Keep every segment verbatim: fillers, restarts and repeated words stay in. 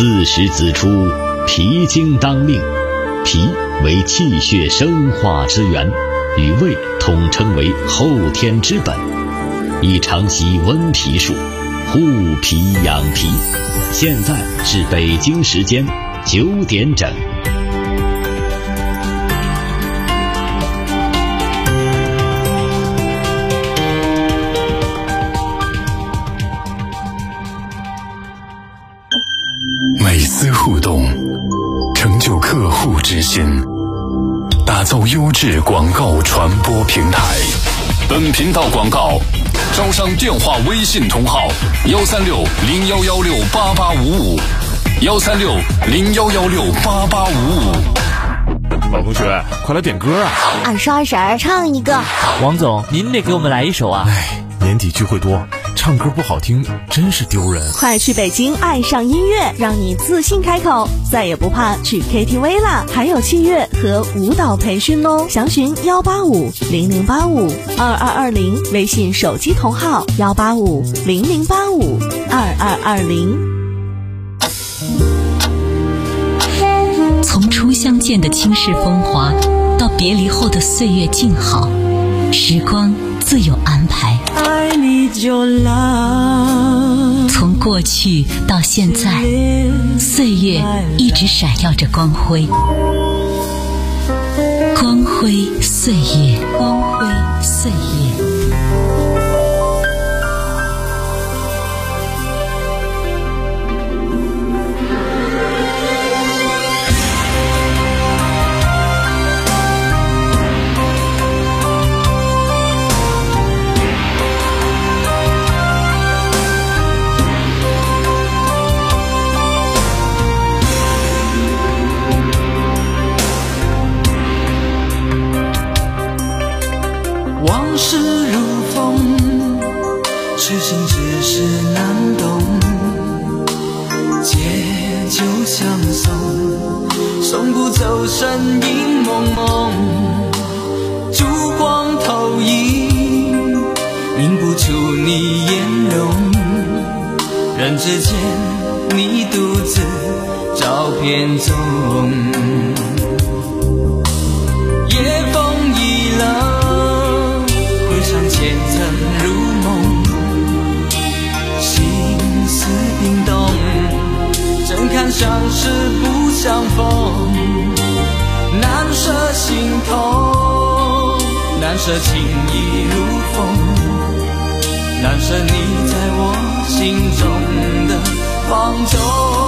四时子出，脾经当令。脾为气血生化之源，与胃统称为后天之本，宜常习温脾术，护脾养脾。现在是北京时间九点整。 每丝互动，成就客户之心，打造优质广告传播平台。本频道广告招商电话微信同号幺三六零幺幺六八八五五幺三六零幺幺六八八五五。 老同学，快来点歌啊！ 二十二婶唱一个。 王总，您得给我们来一首啊！ 哎，年底聚会多，唱歌不好听真是丢人。 快去北京爱上音乐，让你自信开口，再也不怕去 K T V 啦！还有器乐和舞蹈培训哦，详询幺八五零零八五二二二零，微信手机同号幺八五零零八五二二二零。 从初相见的倾世风华，到别离后的岁月静好，时光自有安排。从过去到现在，岁月一直闪耀着光辉，光辉岁月，光辉岁月。 往事如风，痴心只是难懂。借酒相送，送不走身影蒙蒙。烛光投影，映不出你颜容。人之间，你独自照片中。夜风已冷，上前尘如梦，心思冰冻，怎堪相识不相逢？难舍心头，难舍情意如风，难舍你在我心中的放纵。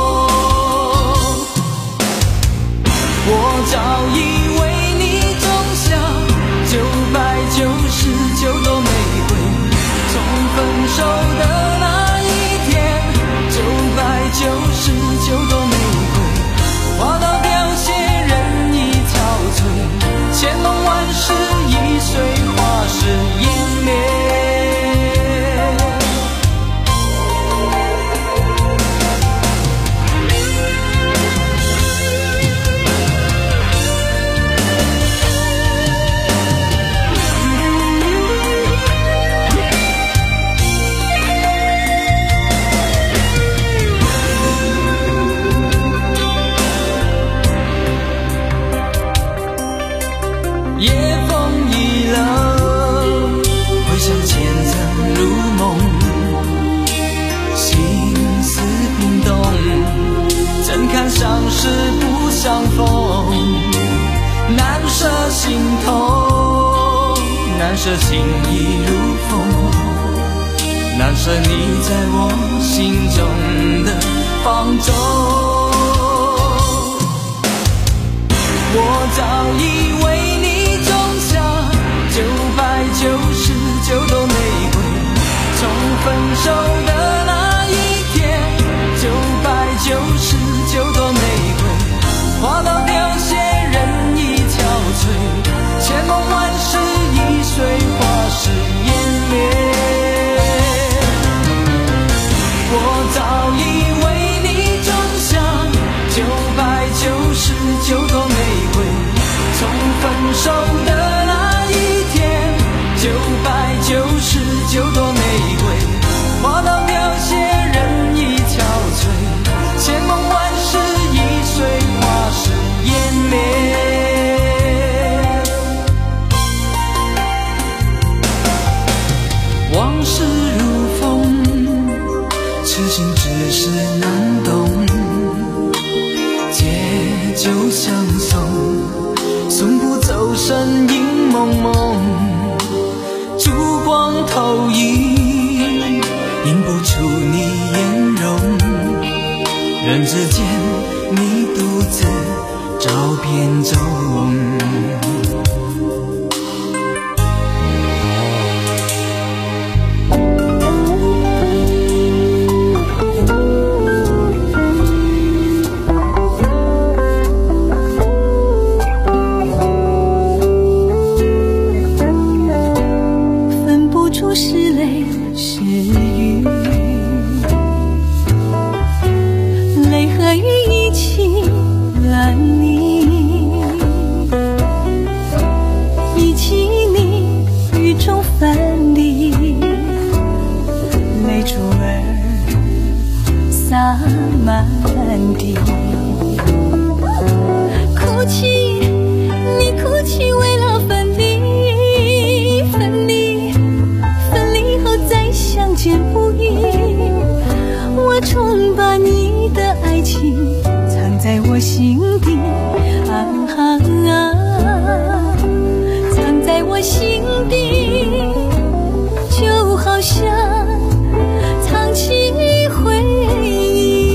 我早已为你种下九百九十九朵玫瑰，从分手的那一天，九百九十九朵玫瑰，花到凋谢，人已憔悴，千梦万世易碎，花事湮灭。夜风已冷，回想前尘如梦，心思冰冻，怎堪相识不相逢？难舍心头，难舍情意如风，难舍你在我心中的放纵。我早已为你种下九百九十九朵玫瑰，从分手的那一天，九百九十九朵玫瑰，花到凋谢，人已憔悴，千梦万世易碎，花事湮灭。我早已为你种下九百九十九朵玫瑰，从分身影蒙蒙，烛光投影，映不出你颜容。人之间，你独自照片中。 满地哭泣，你哭泣为了分离，分离，分离后再相见不易。我终把你的爱情藏在我心底，啊啊，藏在我心底，就好像藏起回忆。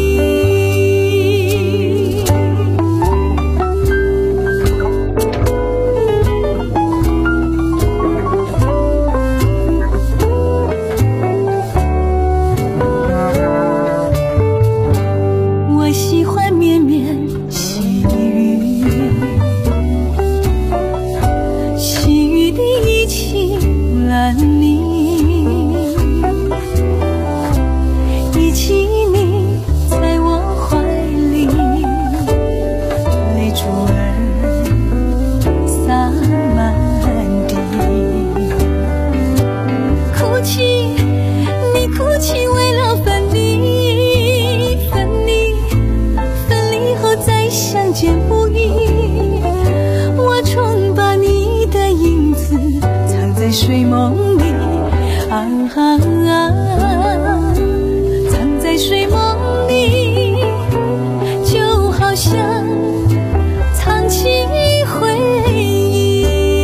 睡梦里，啊啊，藏在睡梦里，就好像藏起回忆。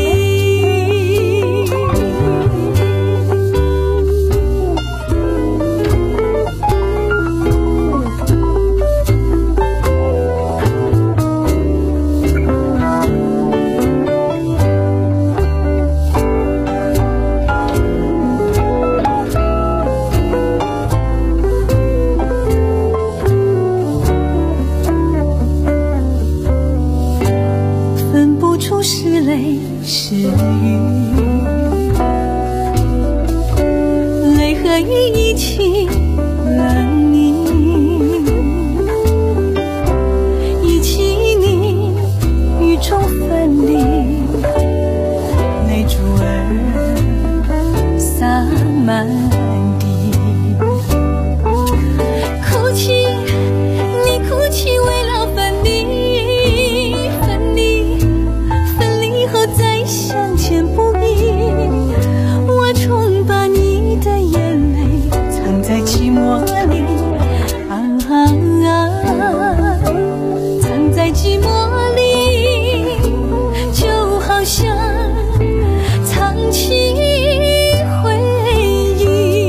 是泪是雨，泪和雨一起了你，一起你雨中分离，泪珠儿洒满地，哭泣，你哭泣为了分离，分离。再相见不易，我终把你的眼泪藏在寂寞里，啊啊，藏在寂寞里，就好像藏起回忆。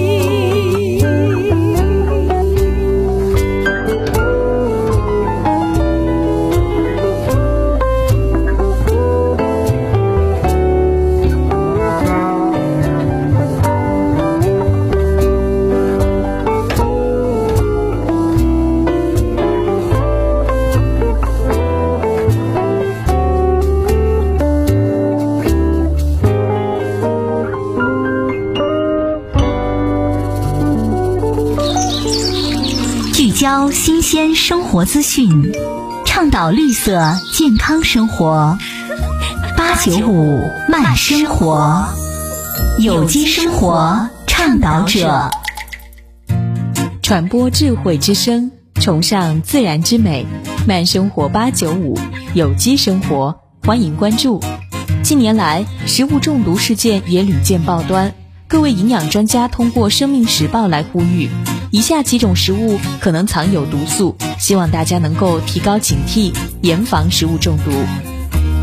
教新鲜生活资讯，倡导绿色健康生活。八九五慢生活，有机生活倡导者， 传播智慧之声，崇尚自然之美。慢生活八九五，有机生活，欢迎关注。近年来，食物中毒事件也屡见报端，各位营养专家通过《生命时报》来呼吁。以下几种食物可能藏有毒素，希望大家能够提高警惕，严防食物中毒。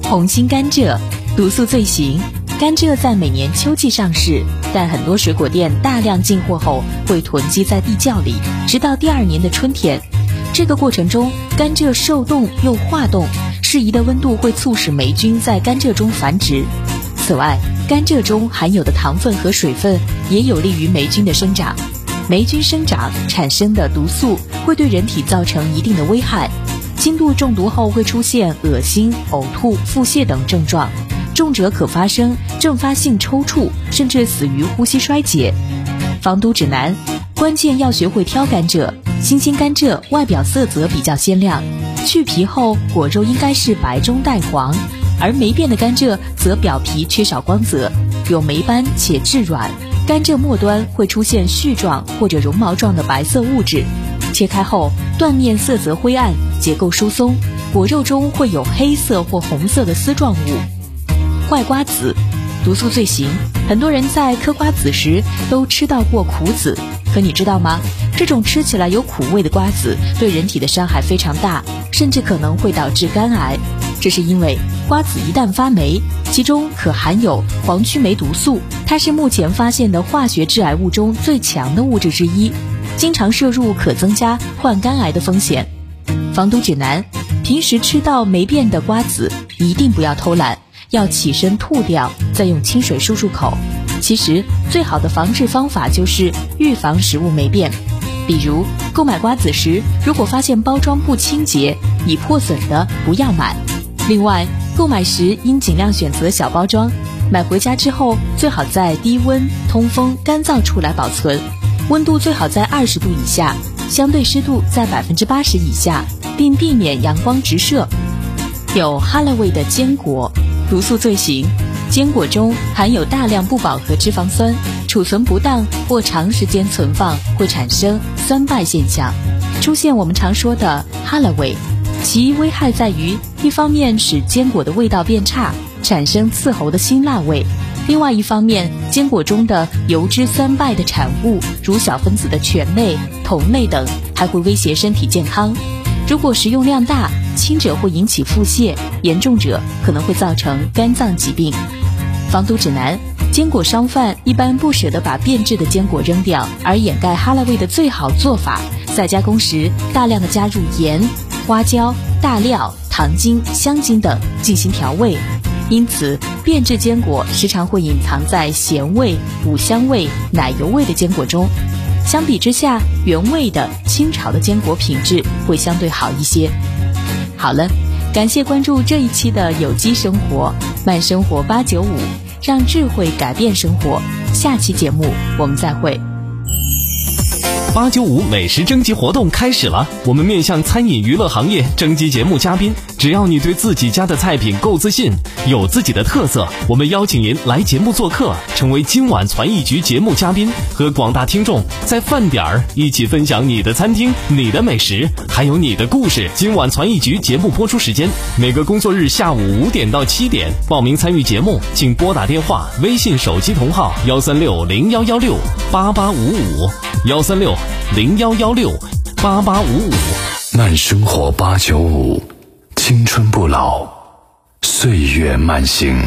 红心甘蔗，毒素最行。甘蔗在每年秋季上市，但很多水果店大量进货后会囤积在地窖里，直到第二年的春天。这个过程中，甘蔗受冻又化冻，适宜的温度会促使霉菌在甘蔗中繁殖。此外，甘蔗中含有的糖分和水分也有利于霉菌的生长。霉菌生长产生的毒素会对人体造成一定的危害。轻度中毒后会出现恶心、呕吐、腹泻等症状，重者可发生阵发性抽搐，甚至死于呼吸衰竭。防毒指南：关键要学会挑甘蔗。新鲜甘蔗外表色泽比较鲜亮，去皮后果肉应该是白中带黄，而霉变的甘蔗则表皮缺少光泽，有霉斑且质软，甘蔗末端会出现絮状或者绒毛状的白色物质。切开后，断面色泽灰暗，结构疏松，果肉中会有黑色或红色的丝状物。坏瓜子，毒素最行。很多人在嗑瓜子时都吃到过苦籽，可你知道吗？这种吃起来有苦味的瓜子对人体的伤害非常大，甚至可能会导致肝癌。这是因为瓜子一旦发霉，其中可含有黄曲霉毒素，它是目前发现的化学致癌物中最强的物质之一，经常摄入可增加患肝癌的风险。防毒指南：平时吃到霉变的瓜子一定不要偷懒，要起身吐掉，再用清水漱漱口。其实最好的防治方法就是预防食物霉变。比如购买瓜子时，如果发现包装不清洁、已破损的不要买。另外，购买时应尽量选择小包装，买回家之后最好在低温、通风、干燥处来保存，温度最好在二十度以下，相对湿度在百分之八十以下，并避免阳光直射。有哈拉味的坚果，毒素最行。坚果中含有大量不饱和脂肪酸，储存不当或长时间存放会产生酸败现象，出现我们常说的哈拉味。其危害在于，一方面使坚果的味道变差，产生刺喉的辛辣味；另外一方面，坚果中的油脂酸败的产物，如小分子的醛类、酮类等，还会威胁身体健康。如果食用量大，轻者会引起腹泻，严重者可能会造成肝脏疾病。防毒指南：坚果商贩一般不舍得把变质的坚果扔掉，而掩盖哈拉味的最好做法，在加工时大量的加入盐、花椒、大料、糖精、香精等进行调味。因此，变质坚果时常会隐藏在咸味、五香味、奶油味的坚果中。相比之下，原味的清炒的坚果品质会相对好一些。好了，感谢关注这一期的有机生活慢生活八九五，让智慧改变生活。下期节目我们再会。 八九五美食征集活动开始了，我们面向餐饮娱乐行业征集节目嘉宾，只要你对自己家的菜品够自信，有自己的特色，我们邀请您来节目做客，成为今晚传艺局节目嘉宾，和广大听众在饭点儿一起分享你的餐厅、你的美食，还有你的故事。今晚传艺局节目播出时间每个工作日下午五点到七点，报名参与节目请拨打电话、微信手机同号幺三六零幺幺六八八五五幺三六零幺幺六八八五五。 慢生活八九五，青春不老，岁月慢行。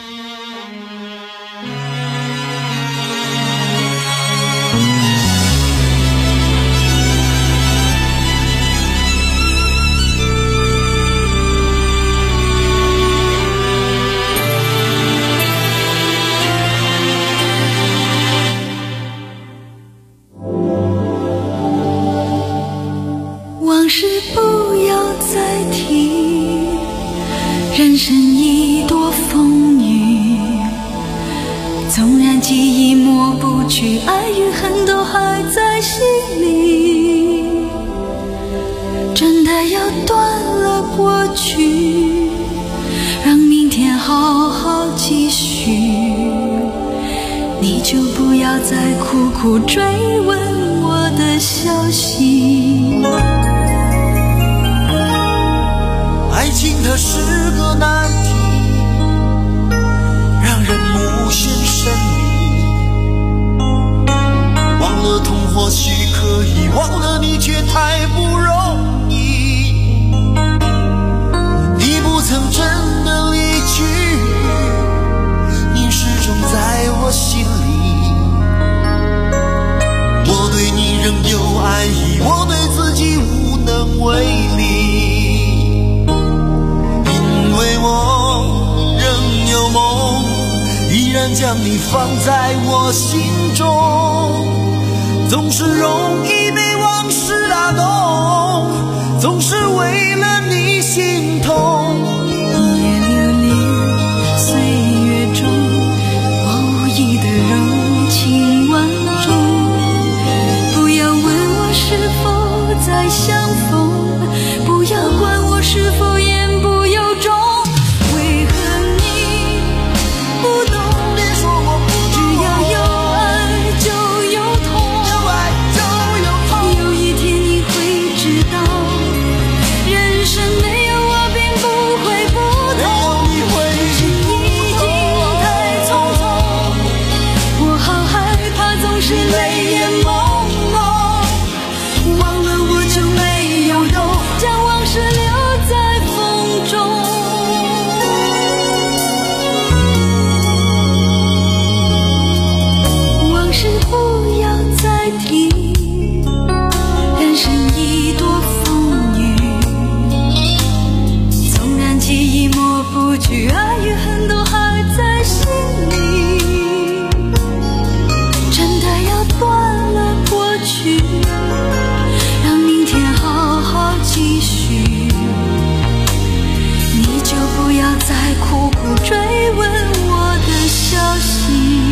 往事不要再提，人生已多风雨，纵然记忆抹不去，爱与恨都还在心里，真的要断了过去，让明天好好继续，你就不要再苦苦追问我的消息。 爱情它是个难题，让人无限神秘，忘了痛或许可以，忘了你却太不容易。你不曾真的离想将你放在我心中，总是容易被往事打动，总是为了你心痛。 也流连岁月中，无意的柔情万种。不要问我是否再相逢，不要管我是否言不由衷。为何你不懂？ 别说我不懂， 只要有爱就有痛， 有爱就有痛。 有一天你会知道，人生没有我并不会不同。 你会是已经太匆匆，我好害怕总是泪眼朦胧。忘了我就没有用，将往事留在风中。往事不要再提，人生一朵风雨。纵然记忆抹不去，爱与恨都还在心里。真的要断了过去，让明天好好继续。你就不要再苦苦追问我的消息。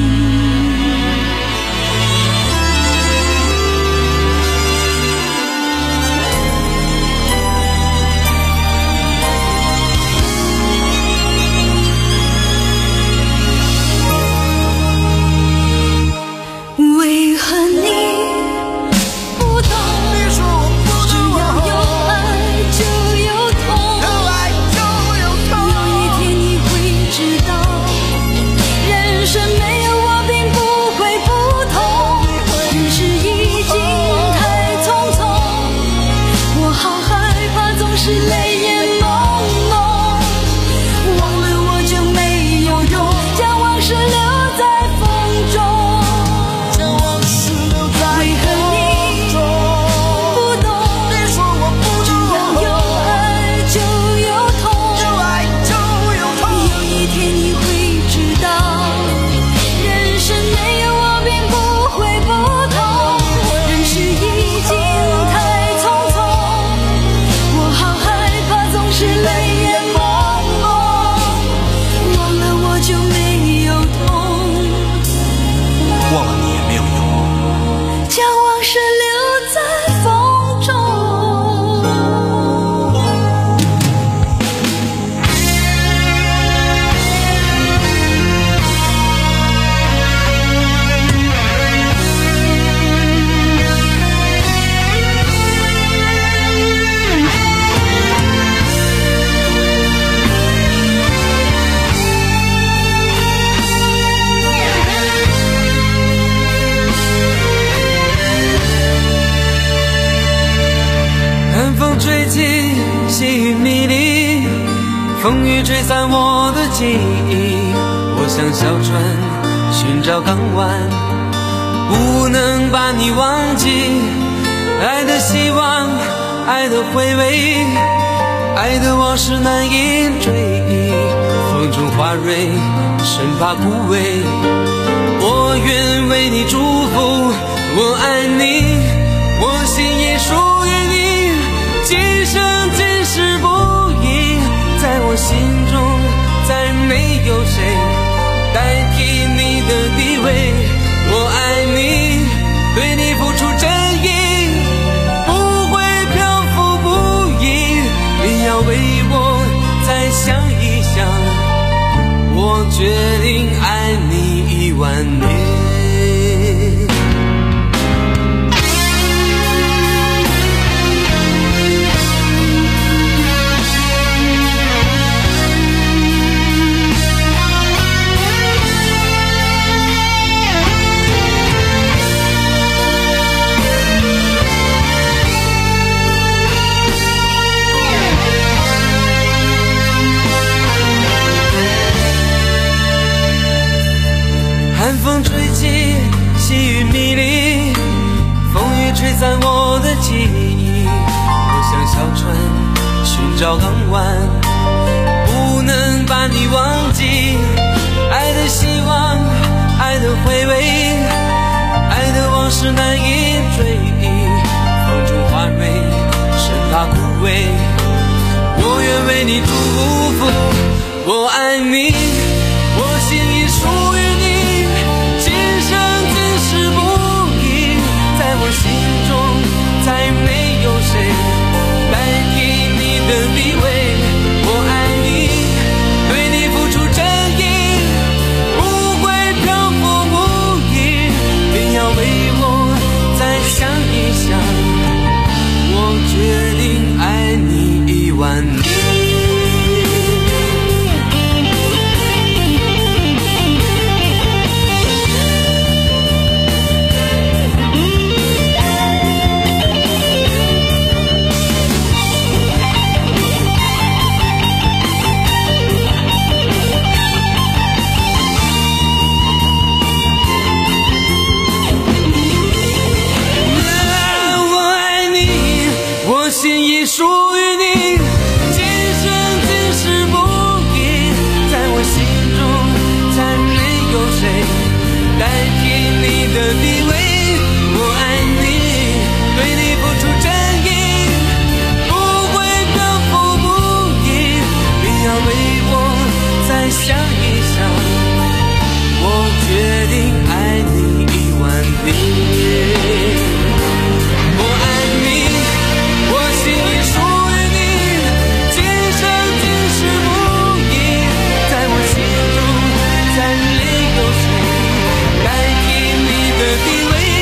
为何你不懂？ 别说我不只懂， 要有爱就有痛， 有爱就有痛。 有一天你会知道，人生没有我并不会不同。人世已经太匆匆，我好害怕总是泪眼朦胧。忘了我就没有用，将往事留在风中。 将往事留在为何你风中。 不懂？ 别说我不只懂， 要有爱就有痛， 有爱就有痛。 有一天你会知道，人生没有我并不会不同。人世已经太匆匆，我好害怕总是泪眼朦胧。忘了我就没有痛， 忘了你也没有用。 将往事留在风中。 寒风吹起，细雨迷离，风雨吹散我的记忆。我像小船寻找港湾，不能把你忘记。爱的希望，爱的回味，爱的往事难以追忆。风中花蕊生怕枯萎，我愿为你祝福。我爱你，我心也属于你。今生今世不移，在我心中再没有谁代替你的地位。我爱你，对你付出真意，不会漂浮不已。你要为我再想一想，我决定爱你一万年。寒风吹起，细雨迷离，风雨吹散我的记忆。我像小船寻找港湾，不能把你忘记。爱的希望， 味，我愿为你祝福。我爱你，我心已属于你，今生今世不移，在我心中再没有谁代替你的地位。我爱你，对你付出真意，不会漂浮无依，定要为我再想一想，我决定爱你一万年。心已属于你，今生今世不移，在我心中再没有谁代替你的地位。我爱你，对你付出真意，不会漂浮不移，你要为我再想一想，我决定爱你一万年。我爱你，我心已属于你，今生今世不移，在我心中再没有谁代替你的地位。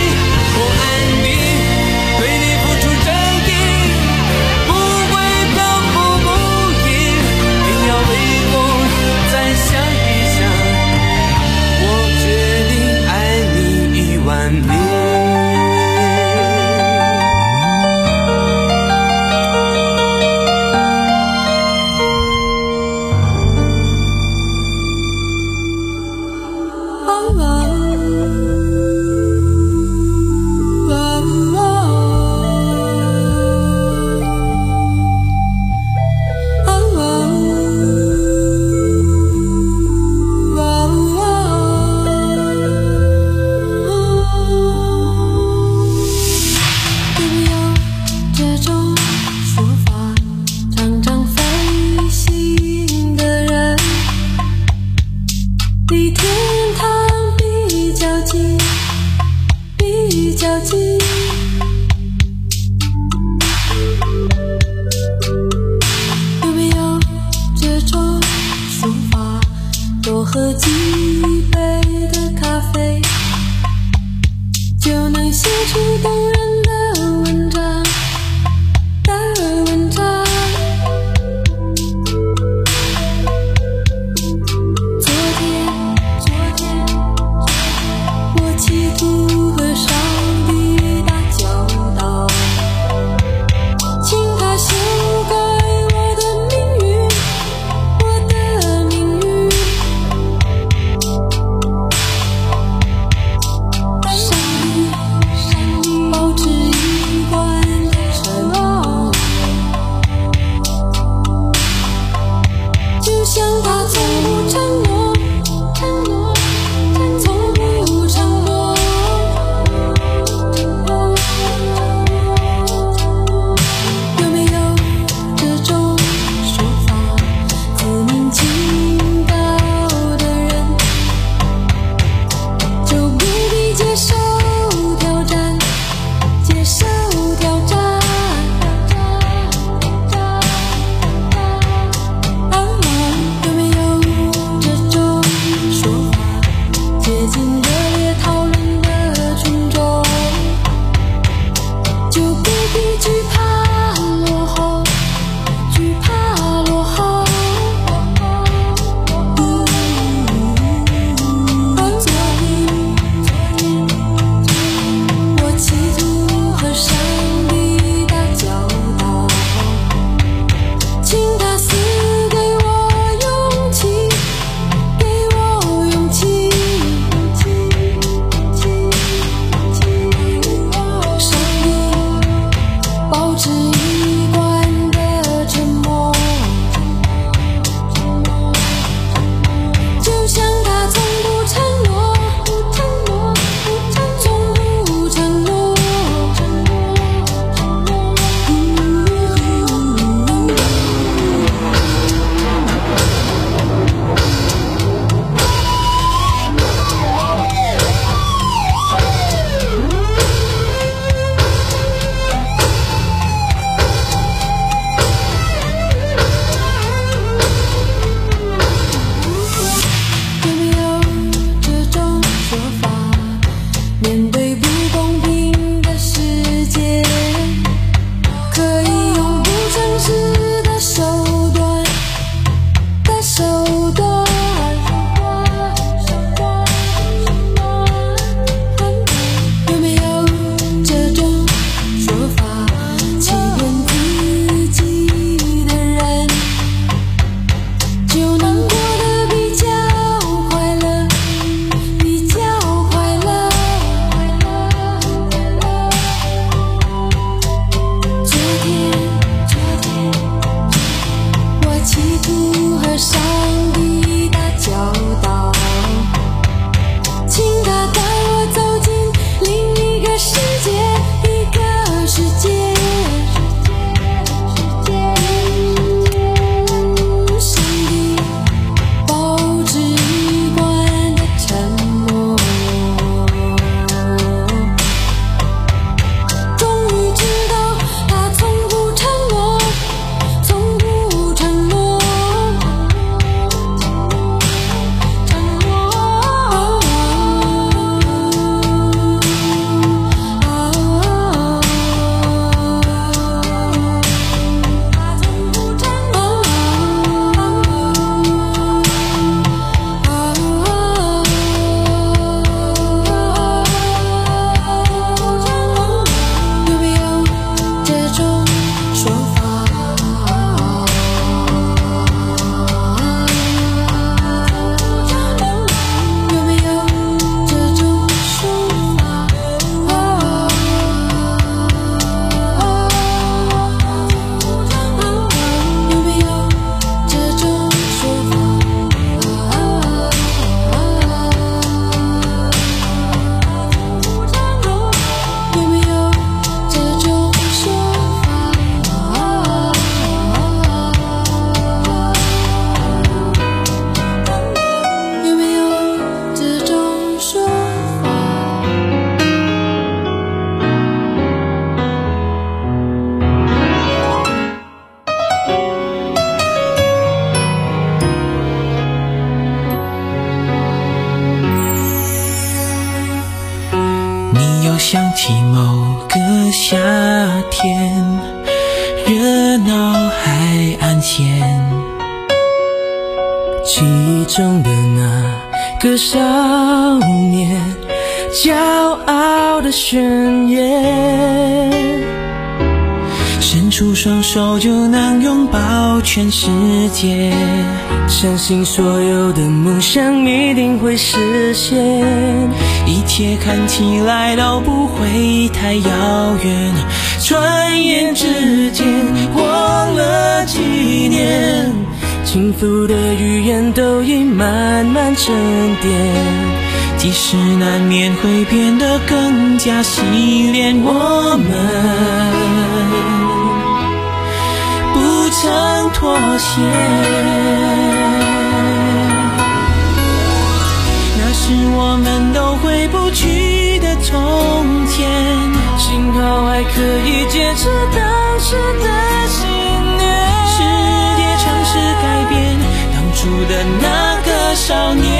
天，热闹海岸线，记忆中的那个少年，骄傲的宣言，伸出双手就能拥抱全世界，相信所有的梦想一定会实现，一切看起来都不会太遥远，转眼之间过了几年，轻浮的语言都已慢慢沉淀，即使难免会变得更加洗练，我们不曾妥协，那是我们都回不去的从前，幸好还可以坚持当时的信念，世界尝试改变当初的那个少年，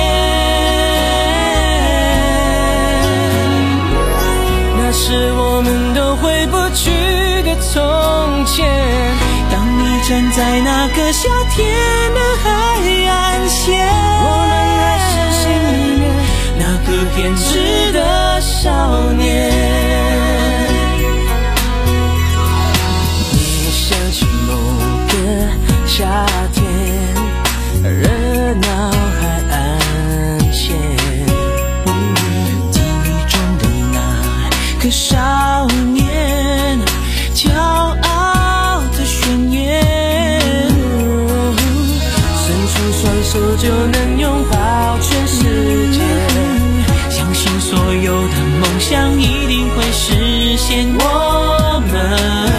那是我们都回不去的从前，当你站在那个夏天的海岸线，我们还是心里面那个偏执的少年，你想起某个夏天，热闹海岸线，记忆中的那个少年，骄傲的宣言，伸出双手就能拥抱全世界，相信所有的梦想一定会实现，我们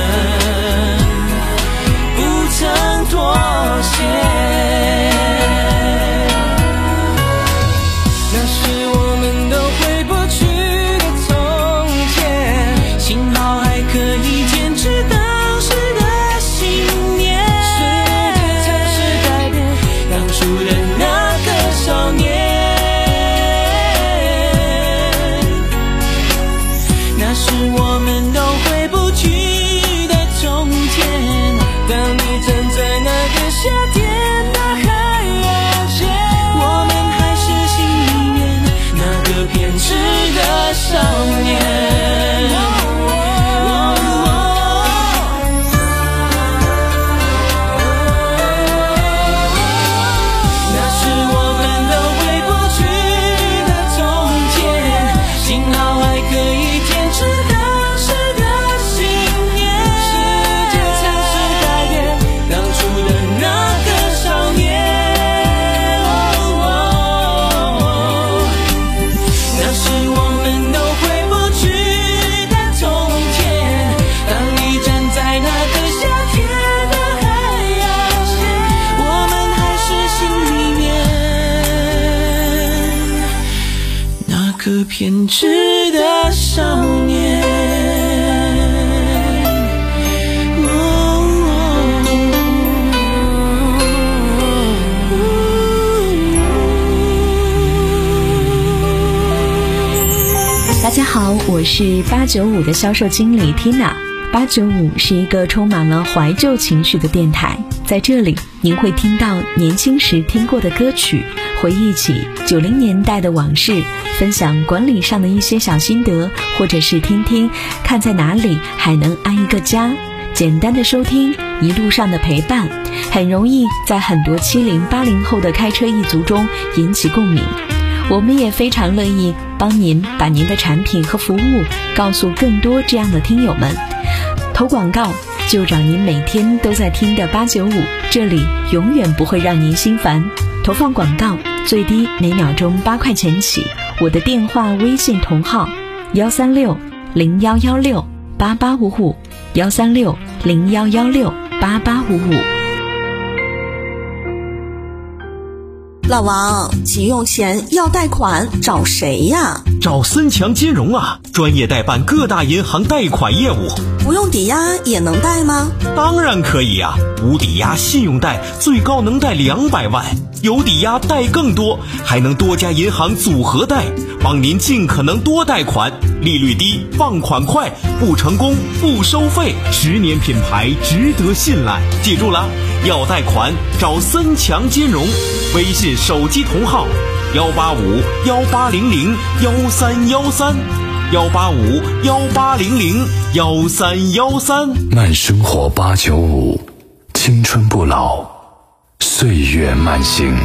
不曾妥协，那是我们都回不去的从前，幸好还可以坚持当时的信念，世界尝试改变当初的那个少年，那是我们都回不去的从前，当你站在那个夏天的海岸线，我们还是心里面那个偏执的少年，个偏执的少年。 大家好，我是八九五的销售经理 Tina。八九五是一个充满了怀旧情绪的电台，在这里您会听到年轻时听过的歌曲，回忆起九零年代的往事，分享管理上的一些小心得，或者是听听看在哪里还能安一个家。简单的收听，一路上的陪伴，很容易在很多七零八零后的开车一族中引起共鸣。我们也非常乐意帮您把您的产品和服务告诉更多这样的听友们。投广告就找您每天都在听的八九五，这里永远不会让您心烦。投放广告最低每秒钟八块钱起，我的电话微信同号幺三六零幺幺六八八五五幺三六零幺幺六八八五五。 老王，急用钱要贷款找谁呀？ 找森强金融啊，专业代办各大银行贷款业务。 不用抵押也能贷吗？ 当然可以啊，无抵押信用贷最高能贷两百万，有抵押贷更多，还能多家银行组合贷，帮您尽可能多贷款，利率低，放款快，不成功不收费，十年品牌值得信赖。记住了，要贷款找森强金融，微信手机同号幺八五幺八零零幺三幺三幺八五幺八零零幺三幺三。 慢生活八九五，青春不老，岁月慢行。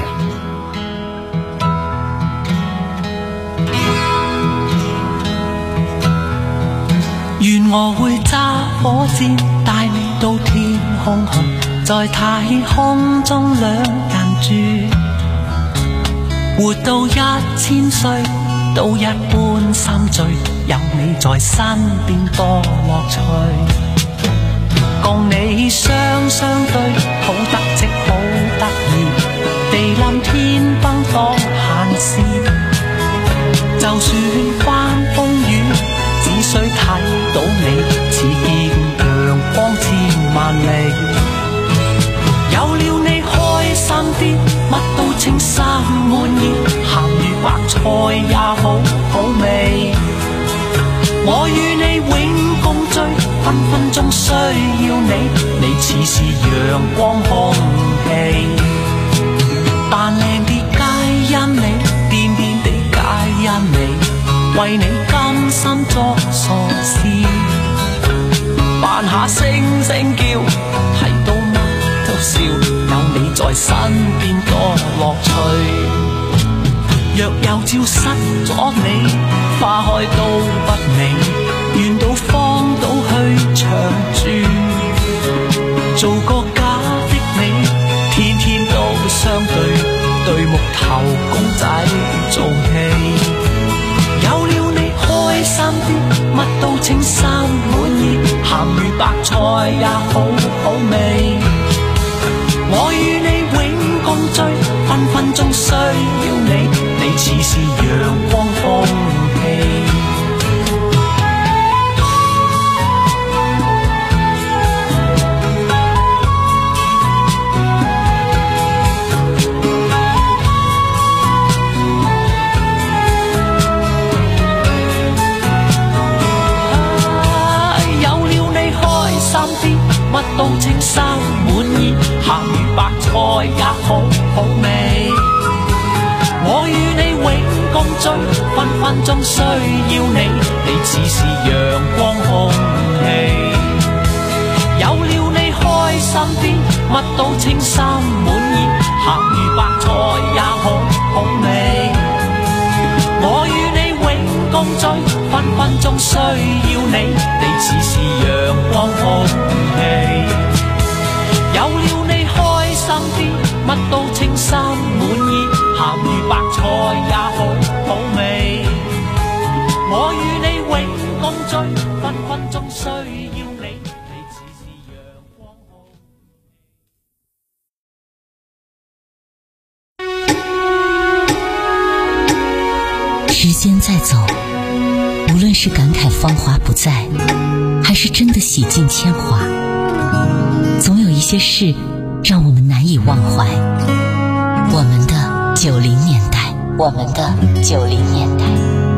願我會揸火箭帶你到天空去，在太空中兩人住，活到一千歲都一般心醉，有你在身邊多樂趣。共你雙雙對，好得戚好得意，地冧天崩當閒事，就算翻風雨，只需睇到你，似見陽光千萬里。有了你開心啲，乜都稱心滿意，鹹魚白菜也好好味。我與你永共聚，分分鐘需要你，你似是陽光空氣。但靚啲皆因你，癲癲地皆因你，為你甘心作傻事，扮下聲聲叫，睇到乜都笑，有你在身邊多樂趣。若有朝失咗你，花開都不美，願到荒島去長住，做個假的你，天天都相對，對木頭公仔做戲。有了你開心啲，乜都稱心滿意，鹹魚白菜也好好味。我與你永共聚，分分鐘需要你，你似是陽光空氣。乜都稱心滿意，鹹魚白菜也好好味。我與你永共聚，分分鐘需要你，你似是陽光空氣。有了你開心啲，乜都稱心滿意，鹹魚白菜也好好味。我與你永共聚，分分鐘需要你，你似是陽光空氣。有了你開心啲，乜都稱心滿意，鹹魚白菜也好好味。我與你永共聚，分分鐘需要你，你似是陽光空氣。時間在走，無論是感慨芳華不再，還是真的洗盡鉛華，總有一些事讓我們難以忘懷。我們的九零年代，我們的九零年代。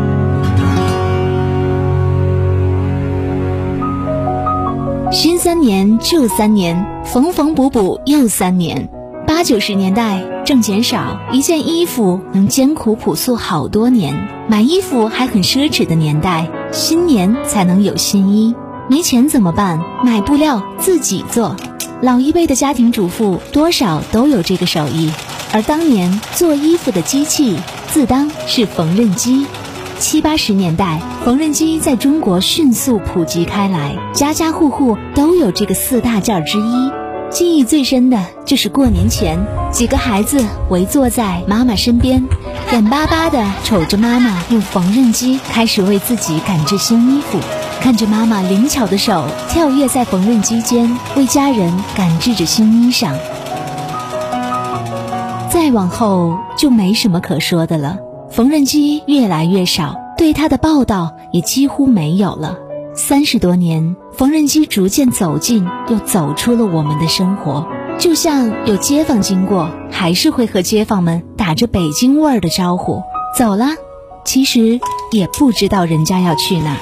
新三年旧三年，缝缝补补又三年。八九十年代挣钱少，一件衣服能艰苦朴素好多年，买衣服还很奢侈的年代，新年才能有新衣。没钱怎么办？买布料自己做。老一辈的家庭主妇多少都有这个手艺，而当年做衣服的机器自当是缝纫机。七八十年代，缝纫机在中国迅速普及开来，家家户户都有这个四大件之一。记忆最深的就是过年前，几个孩子围坐在妈妈身边，眼巴巴地瞅着妈妈用缝纫机开始为自己赶制新衣服，看着妈妈灵巧的手跳跃在缝纫机间，为家人赶制着新衣裳。在再往后就没什么可说的了。缝纫机越来越少，对它的报道也几乎没有了。三十多年，缝纫机逐渐走进又走出了我们的生活，就像有街坊经过，还是会和街坊们打着北京味儿的招呼，走了，其实也不知道人家要去哪儿。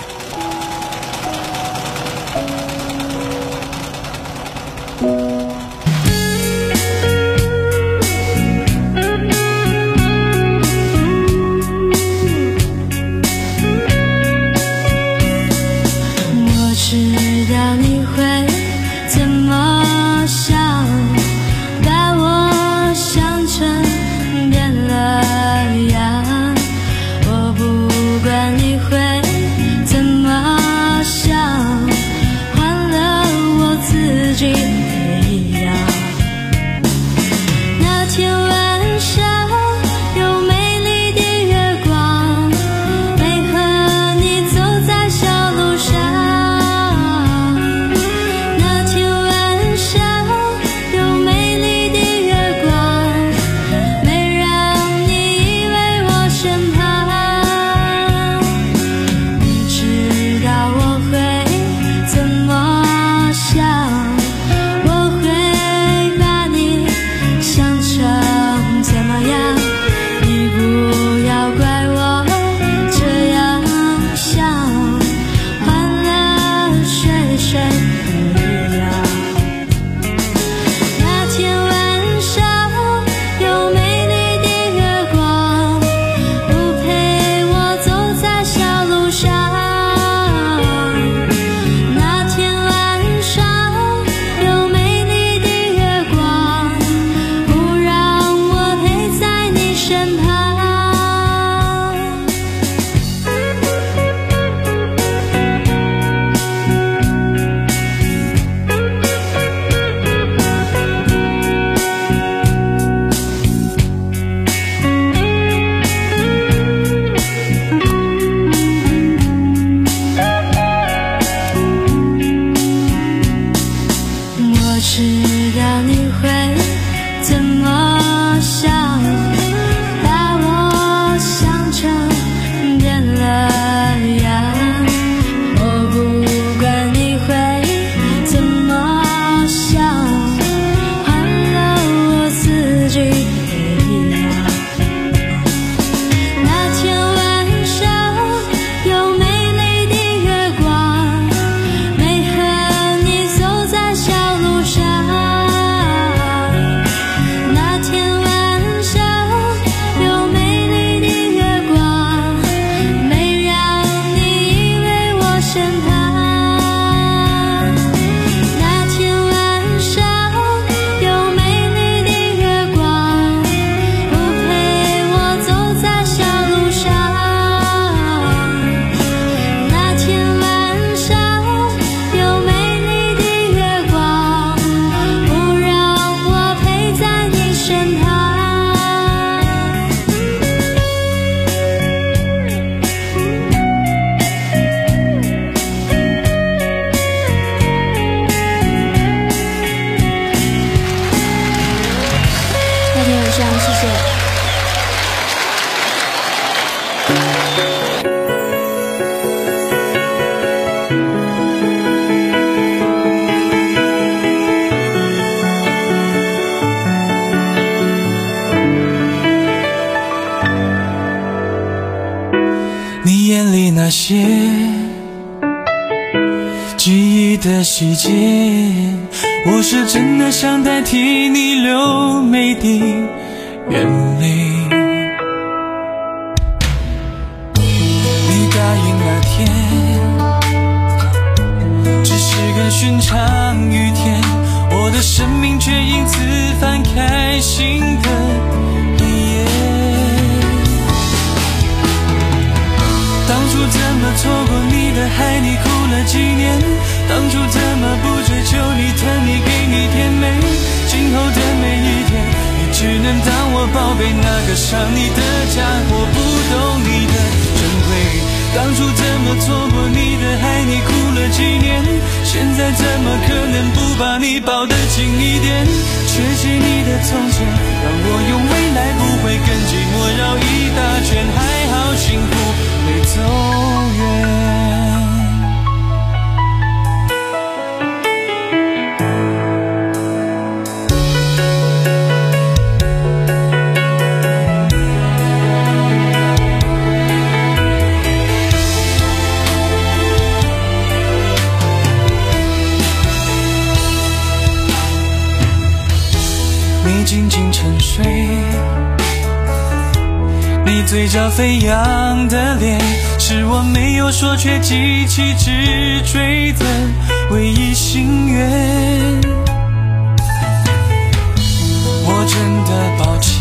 那些记忆的细节，我是真的想代替你流每滴眼泪。你答应那天只是个寻常雨天，我的生命却因此翻开新的一页。当初怎么错过你的海，你哭了几年？当初怎么不追求你疼你给你甜美？今后的每一天，你只能当我宝贝，那个伤你的家伙，不懂你的珍贵。当初怎么错过你的海，你哭了几年？现在怎么可能不把你抱得紧一点？缺席你的从前。 让我用未来不会跟寂寞绕一大圈，还好幸福没走远。你静静沉睡，你嘴角飞扬的脸，是我没有说却记起直追的唯一心愿。我真的抱歉，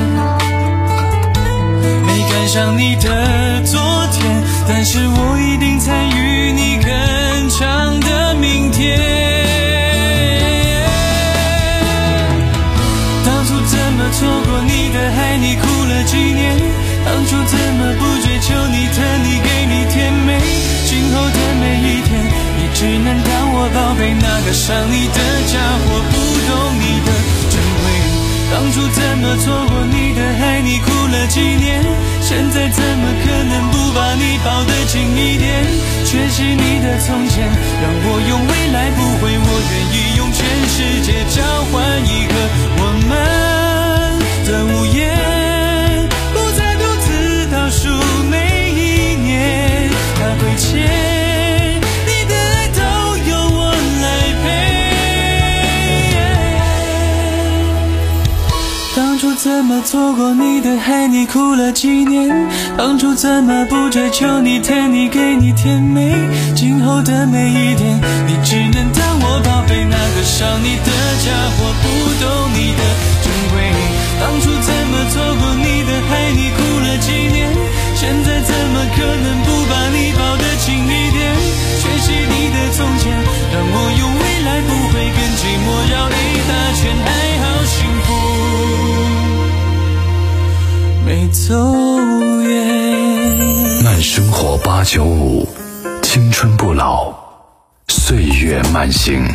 没赶上你的昨天，但是我一定参与你更长的明天。错过你的爱，你哭了几年，当初怎么不追求你，疼你给你甜美，今后的每一天你只能当我宝贝，那个伤你的家伙不懂你的珍贵。当初怎么错过你的爱，你哭了几年，现在怎么可能不把你抱得紧一点，缺席你的从前，让我用未来不悔，我愿意用全世界交换一个我们的午夜，不再独自倒数每一年，他亏欠你的爱都由我来赔。当初怎么错过你的爱，你哭了几年，当初怎么不追求你，疼你给你甜美，今后的每一天你只能当我宝贝，那个伤你的家伙不懂你的珍贵。当初怎么错过你的爱，你哭了几年，现在怎么可能不把你抱得紧一点，缺席你的从前，让我用未来不会跟寂寞绕一大圈，还好幸福没走远。 慢生活八九五，青春不老，岁月慢行。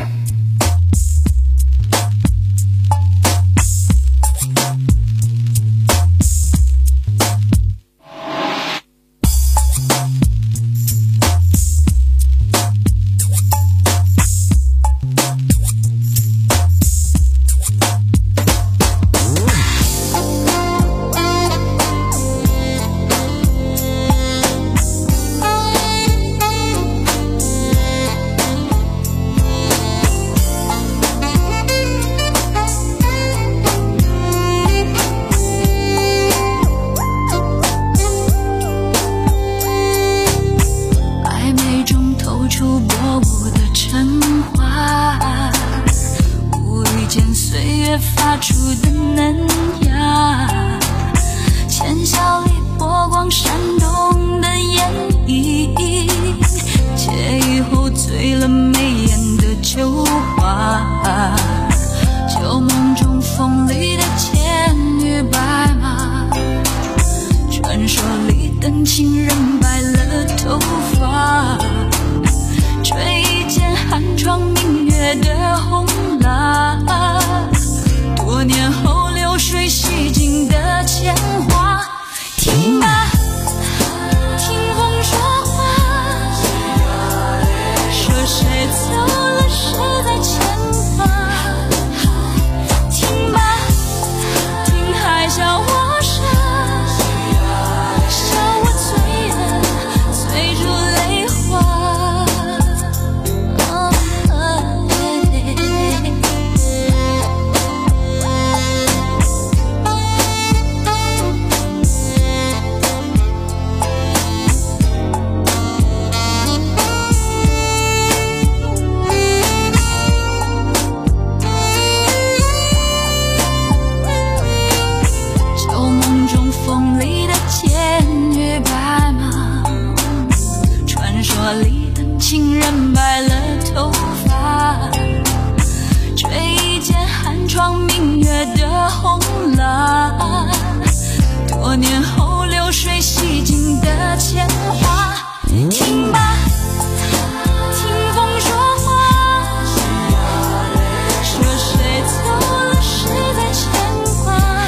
说谁走了，谁在牵挂。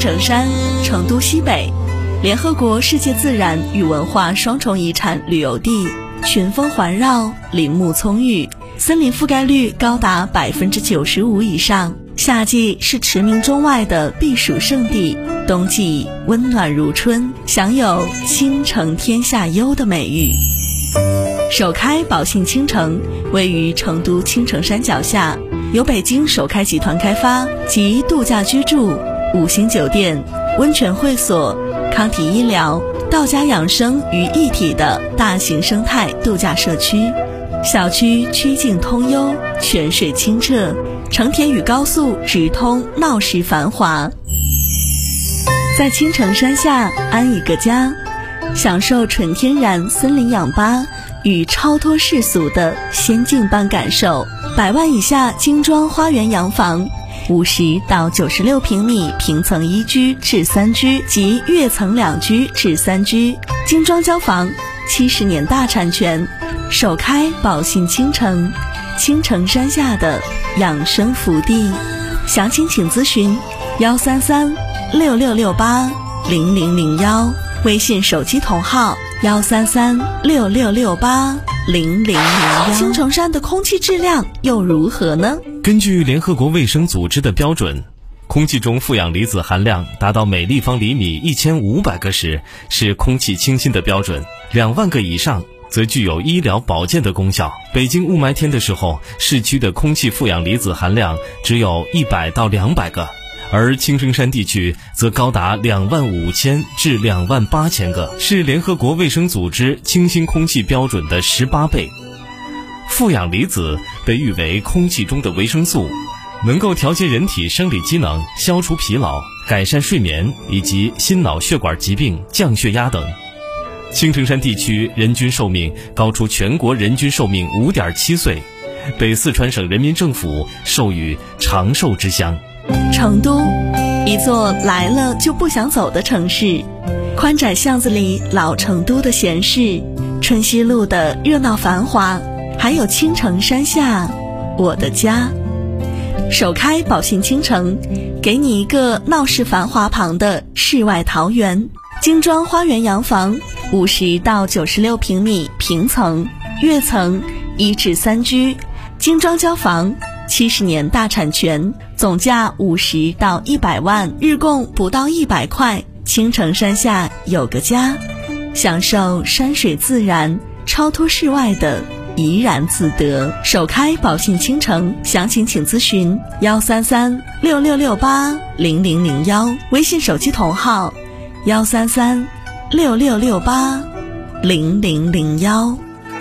城山，成都西北，联合国世界自然与文化双重遗产旅游地，群峰环绕，林木葱郁，森林覆盖率高达百分之九十五以上。夏季是驰名中外的避暑胜地，冬季温暖如春，享有倾城天下优的美誉。首开宝信倾城位于成都青城山脚下，由北京首开集团开发，集度假居住、五星酒店、温泉会所、康体医疗、道家养生于一体的大型生态度假社区。小区曲径通幽，泉水清澈，城铁与高速直通，闹市繁华。在青城山下安一个家，享受纯天然森林氧吧与超脱世俗的仙境般感受。百万以下精装花园洋房，五十到九十六平米平层一居至三居及跃层两居至三居，精装交房，七十年大产权，首开宝信倾城，青城山下的养生福地。详情请咨询幺三三六六六八零零零幺，微信手机同号幺三三六六六八零零零幺。青城山的空气质量又如何呢？ 根据联合国卫生组织的标准，空气中负氧离子含量达到每立方厘米一千五百个时是空气清新的标准，两万个以上则具有医疗保健的功效。北京雾霾天的时候，市区的空气负氧离子含量只有一百到两百个，而青城山地区则高达两万五千至两万八千个，是联合国卫生组织清新空气标准的十八倍。负氧离子被誉为空气中的维生素，能够调节人体生理机能，消除疲劳，改善睡眠以及心脑血管疾病、降血压等。青城山地区人均寿命高出全国人均寿命 五点七岁，被四川省人民政府授予长寿之乡。 成都，一座来了就不想走的城市，宽窄巷子里老成都的闲适，春熙路的热闹繁华，还有青城山下我的家。首开宝信倾城，给你一个闹市繁华旁的世外桃源，精装花园洋房，五十到九十六平米平层，跃层一至三居，精装交房，七十年大产权，总价五十到一百万，日供不到一百块。青城山下有个家，享受山水自然，超脱世外的怡然自得。首开宝信倾城，详情请咨询幺三三六六六八零零零幺，微信手机同号幺三三六六六八零零零幺。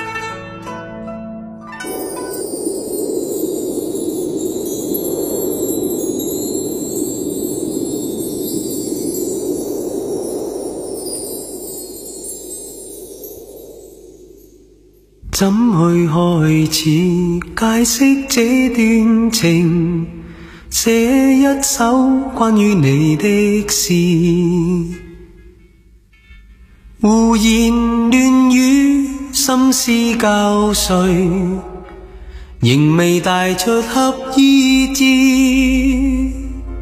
怎去開始解釋這段情，寫一首關於你的詩，胡言亂語，心思交瘁，仍未帶出合意志。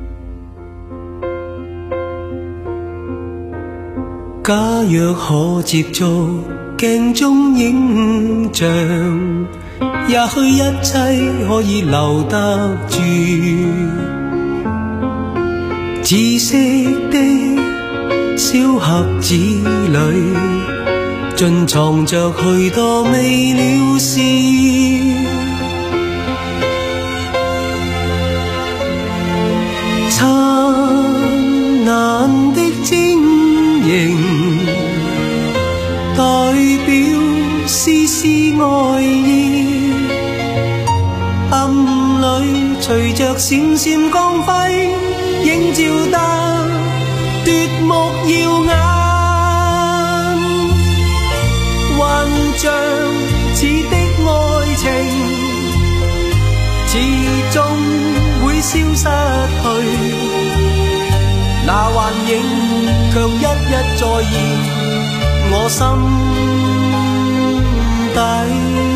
假若可接觸鏡中影像，也許一切可以留得住。紫色的小盒子裏，盡藏着許多未了事。燦爛的晶瑩，代表絲絲愛意，暗裏隨着閃閃光輝，映照得奪目耀眼。幻象似的愛情，始終會消失去，那幻影卻一一再現我心底。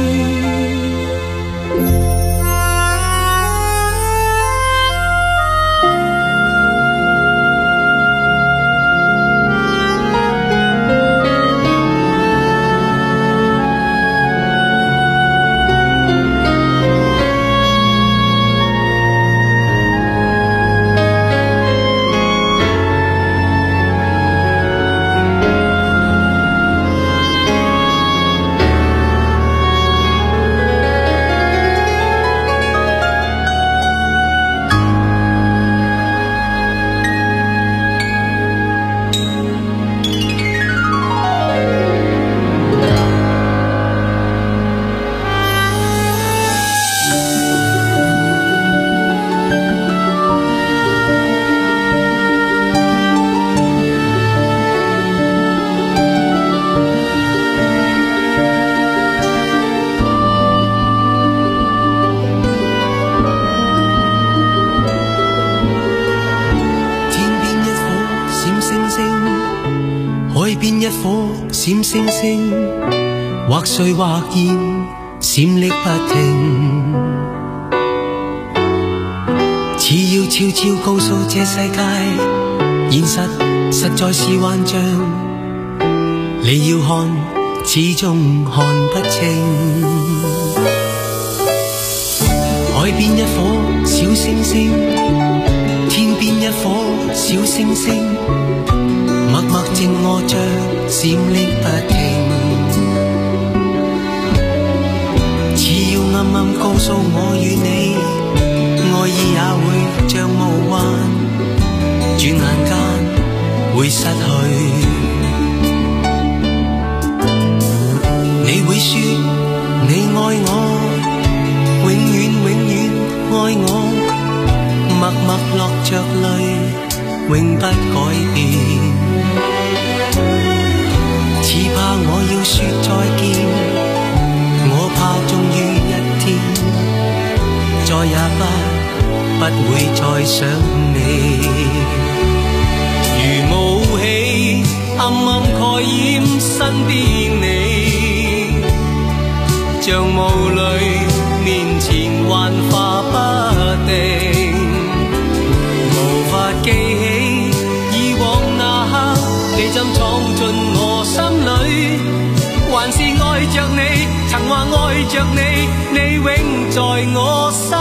閃星星，或碎或現，閃爍不停。只要悄悄告訴這世界，現實實在是幻象，你要看，始終看不清。海邊一顆小星星，天邊一顆小星星，默默靜臥着，閃爍不停。只要暗暗告訴我與你，愛意也會像霧幻，轉眼間會失去。你會說你愛我，永遠永遠愛我，默默落着淚，永不改變。只怕我要說再見，我怕終於一天再也不不會再想你。如霧氣暗暗蓋掩身邊你，像霧裏面前幻化不定，無法記起以往那刻你怎闖進我心裏，還是愛着你，曾話愛着你，你永在我心。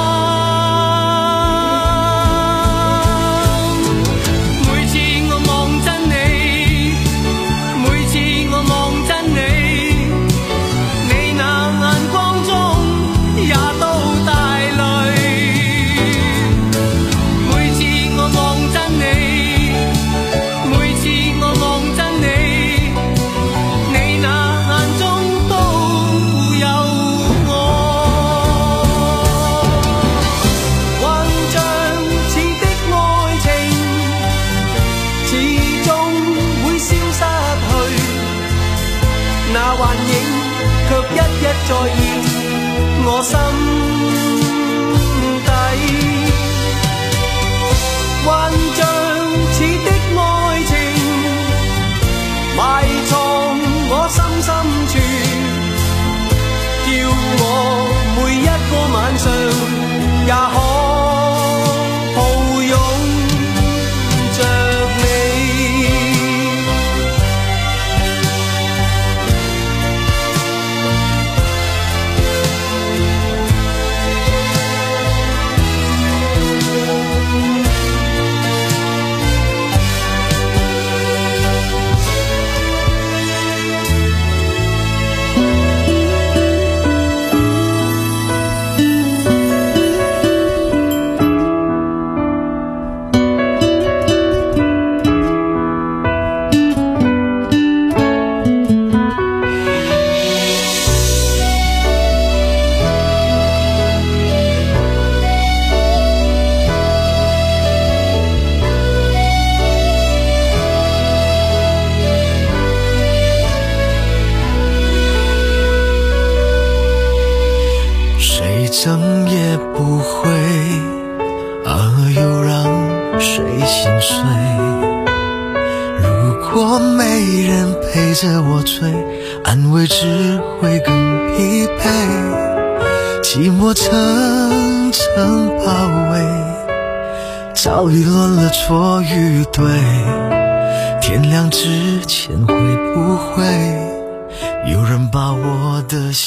每次我望真你，每次我望真你，你那眼光中也都帶淚。每次我望真你，每次我望真你，你那眼中都有我。幻象似的愛情，始終會消失去，那幻影卻一一再現我心底。幻象似的愛情，埋藏我心深處，叫我每一個晚上也可抱擁着你。 整也不会，而又让谁心碎？如果没人陪着我追，安慰只会更疲惫。寂寞层层包围，早已乱了错与对。天亮之前会不会有人把我的